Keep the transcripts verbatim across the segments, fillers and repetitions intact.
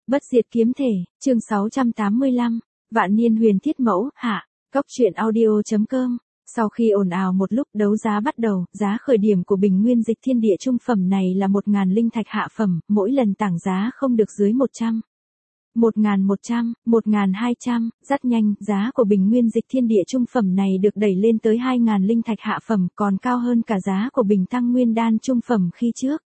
Bất diệt kiếm thể, chương sáu trăm tám mươi lăm, Vạn Niên Huyền Thiết Mẫu, hạ, Cóc truyện audio.com. Sau khi ồn ào một lúc đấu giá bắt đầu, giá khởi điểm của bình nguyên dịch thiên địa trung phẩm này là một nghìn linh thạch hạ phẩm, mỗi lần tảng giá không được dưới một trăm. một nghìn một trăm, một nghìn hai trăm, rất nhanh, giá của bình nguyên dịch thiên địa trung phẩm này được đẩy lên tới hai nghìn linh thạch hạ phẩm, còn cao hơn cả giá của bình tăng nguyên đan trung phẩm khi trước.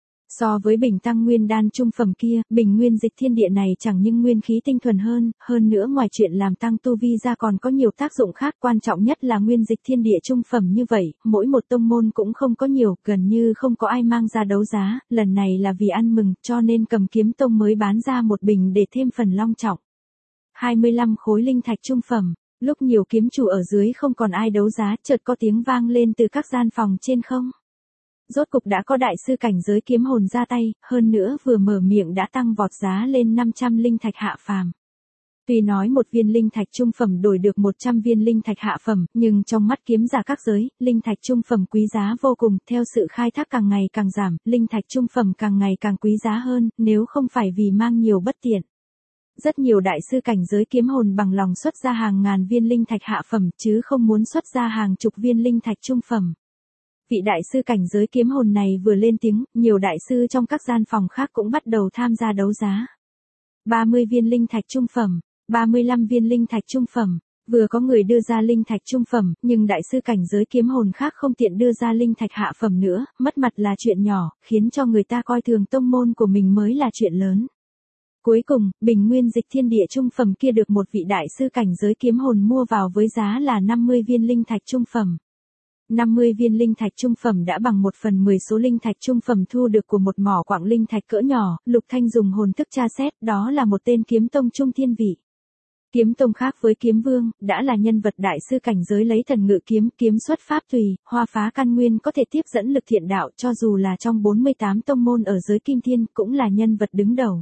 So với bình tăng nguyên đan trung phẩm kia, bình nguyên dịch thiên địa này chẳng những nguyên khí tinh thuần hơn, hơn nữa ngoài chuyện làm tăng tu vi ra còn có nhiều tác dụng khác, quan trọng nhất là nguyên dịch thiên địa trung phẩm như vậy, mỗi một tông môn cũng không có nhiều, gần như không có ai mang ra đấu giá, lần này là vì ăn mừng, cho nên Cầm Kiếm Tông mới bán ra một bình để thêm phần long trọng. hai mươi lăm khối linh thạch trung phẩm, lúc nhiều kiếm chủ ở dưới không còn ai đấu giá, chợt có tiếng vang lên từ các gian phòng trên không. Rốt cục đã có đại sư cảnh giới kiếm hồn ra tay, hơn nữa vừa mở miệng đã tăng vọt giá lên năm trăm linh thạch hạ phàm. Tuy nói một viên linh thạch trung phẩm đổi được một trăm viên linh thạch hạ phẩm, nhưng trong mắt kiếm giả các giới, linh thạch trung phẩm quý giá vô cùng, theo sự khai thác càng ngày càng giảm, linh thạch trung phẩm càng ngày càng quý giá hơn, nếu không phải vì mang nhiều bất tiện. Rất nhiều đại sư cảnh giới kiếm hồn bằng lòng xuất ra hàng ngàn viên linh thạch hạ phẩm, chứ không muốn xuất ra hàng chục viên linh thạch trung phẩm. Vị đại sư cảnh giới kiếm hồn này vừa lên tiếng, nhiều đại sư trong các gian phòng khác cũng bắt đầu tham gia đấu giá. ba mươi viên linh thạch trung phẩm, ba mươi lăm viên linh thạch trung phẩm, vừa có người đưa ra linh thạch trung phẩm, nhưng đại sư cảnh giới kiếm hồn khác không tiện đưa ra linh thạch hạ phẩm nữa, mất mặt là chuyện nhỏ, khiến cho người ta coi thường tông môn của mình mới là chuyện lớn. Cuối cùng, bình nguyên dịch thiên địa trung phẩm kia được một vị đại sư cảnh giới kiếm hồn mua vào với giá là năm mươi viên linh thạch trung phẩm. năm mươi viên linh thạch trung phẩm đã bằng một phần mười số linh thạch trung phẩm thu được của một mỏ quặng linh thạch cỡ nhỏ, Lục Thanh dùng hồn thức tra xét, đó là một tên kiếm tông trung thiên vị. Kiếm tông khác với kiếm vương, đã là nhân vật đại sư cảnh giới lấy thần ngự kiếm, kiếm xuất pháp tùy, hoa phá căn nguyên có thể tiếp dẫn lực thiện đạo, cho dù là trong bốn mươi tám tông môn ở giới kim thiên, cũng là nhân vật đứng đầu.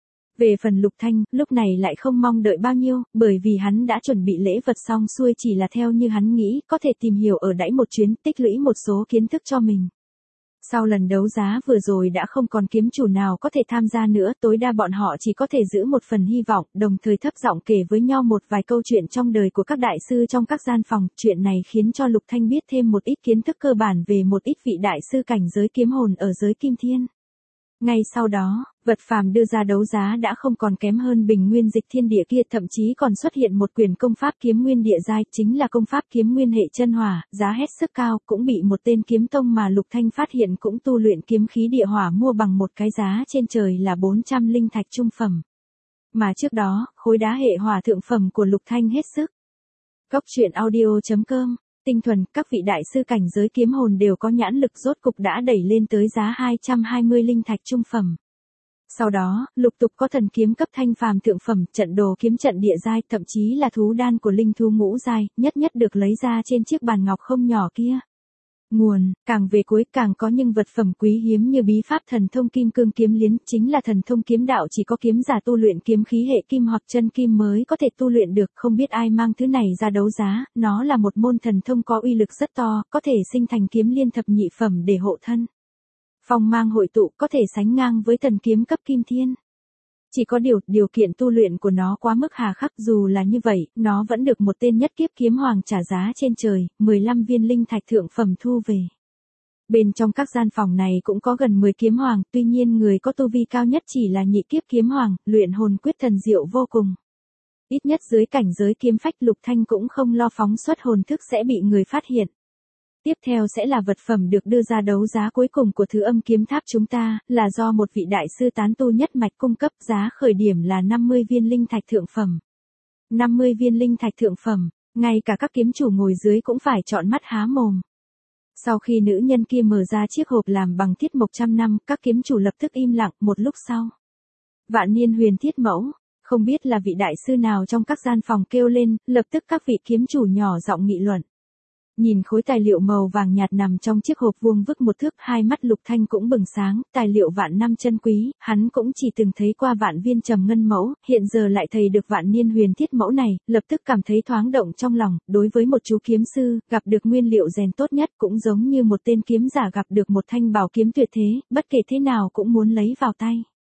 Về phần Lục Thanh, lúc này lại không mong đợi bao nhiêu, bởi vì hắn đã chuẩn bị lễ vật xong xuôi, chỉ là theo như hắn nghĩ, có thể tìm hiểu ở đãi một chuyến, tích lũy một số kiến thức cho mình. Sau lần đấu giá vừa rồi đã không còn kiếm chủ nào có thể tham gia nữa, tối đa bọn họ chỉ có thể giữ một phần hy vọng, đồng thời thấp giọng kể với nhau một vài câu chuyện trong đời của các đại sư trong các gian phòng, chuyện này khiến cho Lục Thanh biết thêm một ít kiến thức cơ bản về một ít vị đại sư cảnh giới kiếm hồn ở giới kim thiên. Ngay sau đó, vật phàm đưa ra đấu giá đã không còn kém hơn bình nguyên dịch thiên địa kia, thậm chí còn xuất hiện một quyển công pháp kiếm nguyên địa giai, chính là công pháp kiếm nguyên hệ chân hỏa, giá hết sức cao, cũng bị một tên kiếm tông mà Lục Thanh phát hiện cũng tu luyện kiếm khí địa hỏa mua bằng một cái giá trên trời là bốn trăm linh thạch trung phẩm. Mà trước đó, khối đá hệ hỏa thượng phẩm của Lục Thanh hết sức. Cóc truyện audio.com. Tinh thuần, các vị đại sư cảnh giới kiếm hồn đều có nhãn lực, rốt cục đã đẩy lên tới giá hai trăm hai mươi linh thạch trung phẩm. Sau đó, lục tục có thần kiếm cấp thanh phàm thượng phẩm, trận đồ kiếm trận địa giai, thậm chí là thú đan của linh thú ngũ giai, nhất nhất được lấy ra trên chiếc bàn ngọc không nhỏ kia. Nguồn, càng về cuối càng có những vật phẩm quý hiếm như bí pháp thần thông kim cương kiếm liến, chính là thần thông kiếm đạo chỉ có kiếm giả tu luyện kiếm khí hệ kim hoặc chân kim mới có thể tu luyện được, không biết ai mang thứ này ra đấu giá, nó là một môn thần thông có uy lực rất to, có thể sinh thành kiếm liên thập nhị phẩm để hộ thân. Phong mang hội tụ, có thể sánh ngang với thần kiếm cấp kim thiên. Chỉ có điều, điều kiện tu luyện của nó quá mức hà khắc, dù là như vậy, nó vẫn được một tên nhất kiếp kiếm hoàng trả giá trên trời, mười lăm viên linh thạch thượng phẩm thu về. Bên trong các gian phòng này cũng có gần mười kiếm hoàng, tuy nhiên người có tu vi cao nhất chỉ là nhị kiếp kiếm hoàng, luyện hồn quyết thần diệu vô cùng. Ít nhất dưới cảnh giới kiếm phách, Lục Thanh cũng không lo phóng xuất hồn thức sẽ bị người phát hiện. Tiếp theo sẽ là vật phẩm được đưa ra đấu giá cuối cùng của Thứ Âm Kiếm Tháp chúng ta, là do một vị đại sư tán tu nhất mạch cung cấp, giá khởi điểm là năm mươi viên linh thạch thượng phẩm. năm mươi viên linh thạch thượng phẩm, ngay cả các kiếm chủ ngồi dưới cũng phải trợn mắt há mồm. Sau khi nữ nhân kia mở ra chiếc hộp làm bằng thiết mộc trăm năm, các kiếm chủ lập tức im lặng, một lúc sau. Vạn Niên Huyền Thiết Mẫu, không biết là vị đại sư nào trong các gian phòng kêu lên, lập tức các vị kiếm chủ nhỏ giọng nghị luận. Nhìn khối tài liệu màu vàng nhạt nằm trong chiếc hộp vuông vức một thước, hai mắt Lục Thanh cũng bừng sáng, tài liệu vạn năm chân quý, hắn cũng chỉ từng thấy qua vạn viên trầm ngân mẫu, hiện giờ lại thấy được vạn niên huyền thiết mẫu này, lập tức cảm thấy thoáng động trong lòng, đối với một chú kiếm sư, gặp được nguyên liệu rèn tốt nhất cũng giống như một tên kiếm giả gặp được một thanh bảo kiếm tuyệt thế, bất kể thế nào cũng muốn lấy vào tay.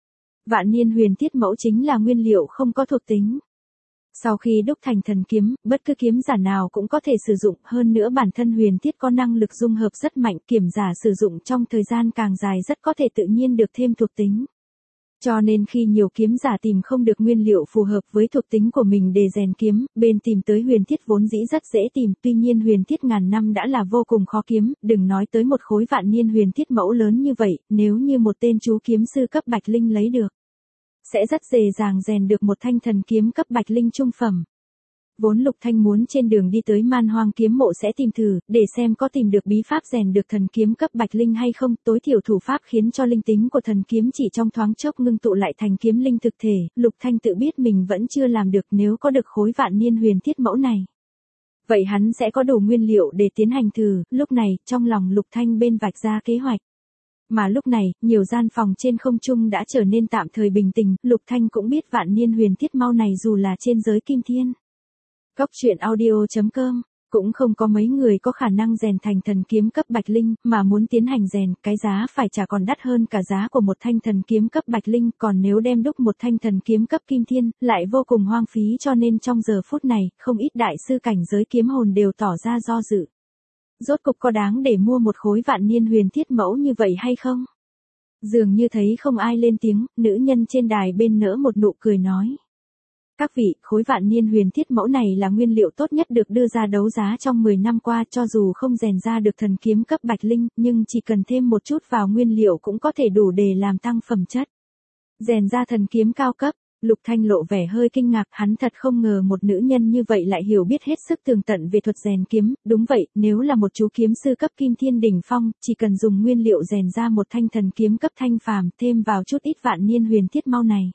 Vạn niên huyền thiết mẫu chính là nguyên liệu không có thuộc tính. Sau khi đúc thành thần kiếm, bất cứ kiếm giả nào cũng có thể sử dụng, hơn nữa bản thân huyền thiết có năng lực dung hợp rất mạnh, kiểm giả sử dụng trong thời gian càng dài rất có thể tự nhiên được thêm thuộc tính. Cho nên khi nhiều kiếm giả tìm không được nguyên liệu phù hợp với thuộc tính của mình để rèn kiếm, bên tìm tới huyền thiết vốn dĩ rất dễ tìm, tuy nhiên huyền thiết ngàn năm đã là vô cùng khó kiếm, đừng nói tới một khối vạn niên huyền thiết mẫu lớn như vậy, nếu như một tên chú kiếm sư cấp bạch linh lấy được, sẽ rất dễ dàng rèn được một thanh thần kiếm cấp bạch linh trung phẩm. Vốn Lục Thanh muốn trên đường đi tới Man Hoang kiếm mộ sẽ tìm thử, để xem có tìm được bí pháp rèn được thần kiếm cấp bạch linh hay không, tối thiểu thủ pháp khiến cho linh tính của thần kiếm chỉ trong thoáng chốc ngưng tụ lại thành kiếm linh thực thể, Lục Thanh tự biết mình vẫn chưa làm được nếu có được khối vạn niên huyền thiết mẫu này. Vậy hắn sẽ có đủ nguyên liệu để tiến hành thử, lúc này, trong lòng Lục Thanh bên vạch ra kế hoạch. Mà lúc này, nhiều gian phòng trên không trung đã trở nên tạm thời bình tĩnh, Lục Thanh cũng biết vạn niên huyền thiết mẫu này dù là trên giới kim thiên. Cốc truyện audio chấm com cũng không có mấy người có khả năng rèn thành thần kiếm cấp bạch linh, mà muốn tiến hành rèn, cái giá phải trả còn đắt hơn cả giá của một thanh thần kiếm cấp bạch linh, còn nếu đem đúc một thanh thần kiếm cấp kim thiên, lại vô cùng hoang phí, cho nên trong giờ phút này, không ít đại sư cảnh giới kiếm hồn đều tỏ ra do dự. Rốt cục có đáng để mua một khối vạn niên huyền thiết mẫu như vậy hay không? Dường như thấy không ai lên tiếng, nữ nhân trên đài bên nỡ một nụ cười nói. Các vị, khối vạn niên huyền thiết mẫu này là nguyên liệu tốt nhất được đưa ra đấu giá trong mười năm qua, cho dù không rèn ra được thần kiếm cấp bạch linh, nhưng chỉ cần thêm một chút vào nguyên liệu cũng có thể đủ để làm tăng phẩm chất. Rèn ra thần kiếm cao cấp, Lục Thanh lộ vẻ hơi kinh ngạc, hắn thật không ngờ một nữ nhân như vậy lại hiểu biết hết sức tường tận về thuật rèn kiếm, đúng vậy, nếu là một chú kiếm sư cấp kim thiên đỉnh phong, chỉ cần dùng nguyên liệu rèn ra một thanh thần kiếm cấp thanh phàm, thêm vào chút ít vạn niên huyền thiết mẫu này,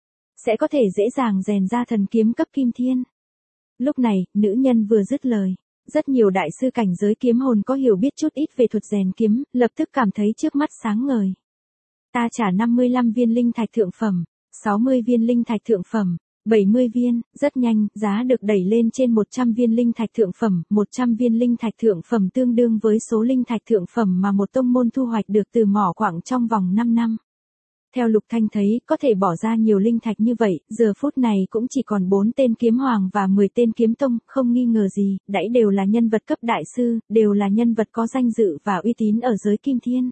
sẽ có thể dễ dàng rèn ra thần kiếm cấp kim thiên. Lúc này, nữ nhân vừa dứt lời, rất nhiều đại sư cảnh giới kiếm hồn có hiểu biết chút ít về thuật rèn kiếm, lập tức cảm thấy trước mắt sáng ngời. Ta trả năm mươi lăm viên linh thạch thượng phẩm, sáu mươi viên linh thạch thượng phẩm, bảy mươi viên, rất nhanh, giá được đẩy lên trên một trăm viên linh thạch thượng phẩm, một trăm viên linh thạch thượng phẩm tương đương với số linh thạch thượng phẩm mà một tông môn thu hoạch được từ mỏ quặng trong vòng năm năm. Theo Lục Thanh thấy, có thể bỏ ra nhiều linh thạch như vậy, giờ phút này cũng chỉ còn bốn tên kiếm hoàng và mười tên kiếm tông, không nghi ngờ gì, đãi đều là nhân vật cấp đại sư, đều là nhân vật có danh dự và uy tín ở giới kim thiên.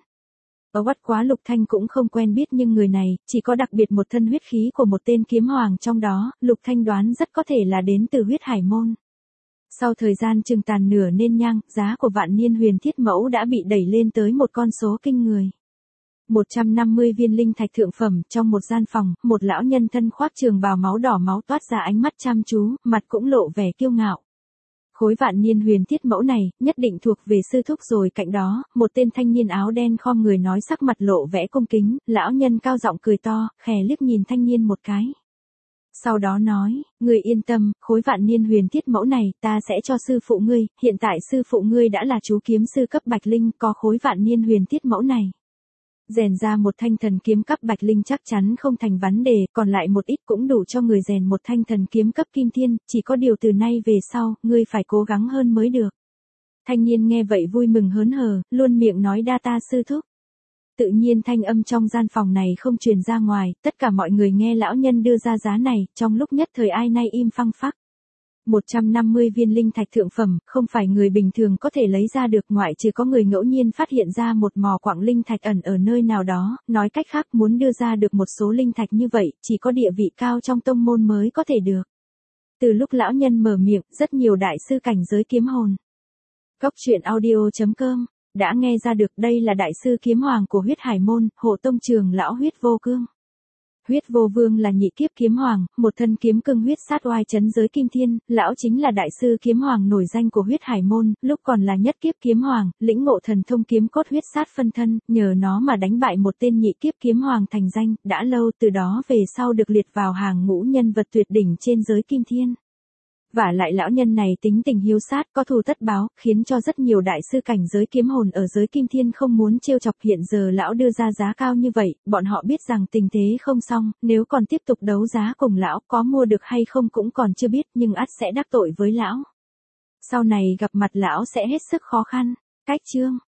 Ở bất quá Lục Thanh cũng không quen biết nhưng người này, chỉ có đặc biệt một thân huyết khí của một tên kiếm hoàng trong đó, Lục Thanh đoán rất có thể là đến từ huyết hải môn. Sau thời gian chừng tàn nửa nên nhang, giá của vạn niên huyền thiết mẫu đã bị đẩy lên tới một con số kinh người. một trăm năm mươi viên linh thạch thượng phẩm, trong một gian phòng, một lão nhân thân khoác trường bào máu đỏ máu toát ra ánh mắt chăm chú, mặt cũng lộ vẻ kiêu ngạo. Khối vạn niên huyền thiết mẫu này, nhất định thuộc về sư thúc rồi. Cạnh đó, một tên thanh niên áo đen khom người nói, sắc mặt lộ vẻ cung kính, lão nhân cao giọng cười to, khè liếc nhìn thanh niên một cái. Sau đó nói, người yên tâm, khối vạn niên huyền thiết mẫu này, ta sẽ cho sư phụ ngươi, hiện tại sư phụ ngươi đã là chú kiếm sư cấp bạch linh, có khối vạn niên huyền thiết mẫu này. Rèn ra một thanh thần kiếm cấp bạch linh chắc chắn không thành vấn đề, còn lại một ít cũng đủ cho người rèn một thanh thần kiếm cấp kim thiên, chỉ có điều từ nay về sau, ngươi phải cố gắng hơn mới được. Thanh niên nghe vậy vui mừng hớn hở, luôn miệng nói đa ta sư thúc. Tự nhiên thanh âm trong gian phòng này không truyền ra ngoài, tất cả mọi người nghe lão nhân đưa ra giá này, trong lúc nhất thời ai nay im phăng phắc. một trăm năm mươi viên linh thạch thượng phẩm, không phải người bình thường có thể lấy ra được, ngoại trừ có người ngẫu nhiên phát hiện ra một mỏ quặng linh thạch ẩn ở nơi nào đó, nói cách khác muốn đưa ra được một số linh thạch như vậy, chỉ có địa vị cao trong tông môn mới có thể được. Từ lúc lão nhân mở miệng, rất nhiều đại sư cảnh giới kiếm hồn. Cốc truyện audio chấm com đã nghe ra được đây là đại sư kiếm hoàng của huyết hải môn, hộ tông trường lão huyết vô cương. Huyết vô vương là nhị kiếp kiếm hoàng, một thân kiếm cương huyết sát oai chấn giới kim thiên, lão chính là đại sư kiếm hoàng nổi danh của huyết hải môn, lúc còn là nhất kiếp kiếm hoàng, lĩnh ngộ thần thông kiếm cốt huyết sát phân thân, nhờ nó mà đánh bại một tên nhị kiếp kiếm hoàng thành danh, đã lâu từ đó về sau được liệt vào hàng ngũ nhân vật tuyệt đỉnh trên giới kim thiên. Vả lại lão nhân này tính tình hiếu sát, có thù tất báo, khiến cho rất nhiều đại sư cảnh giới kiếm hồn ở giới kim thiên không muốn trêu chọc. Hiện giờ lão đưa ra giá cao như vậy, bọn họ biết rằng tình thế không xong, nếu còn tiếp tục đấu giá cùng lão, có mua được hay không cũng còn chưa biết, nhưng ắt sẽ đắc tội với lão. Sau này gặp mặt lão sẽ hết sức khó khăn. Cách chương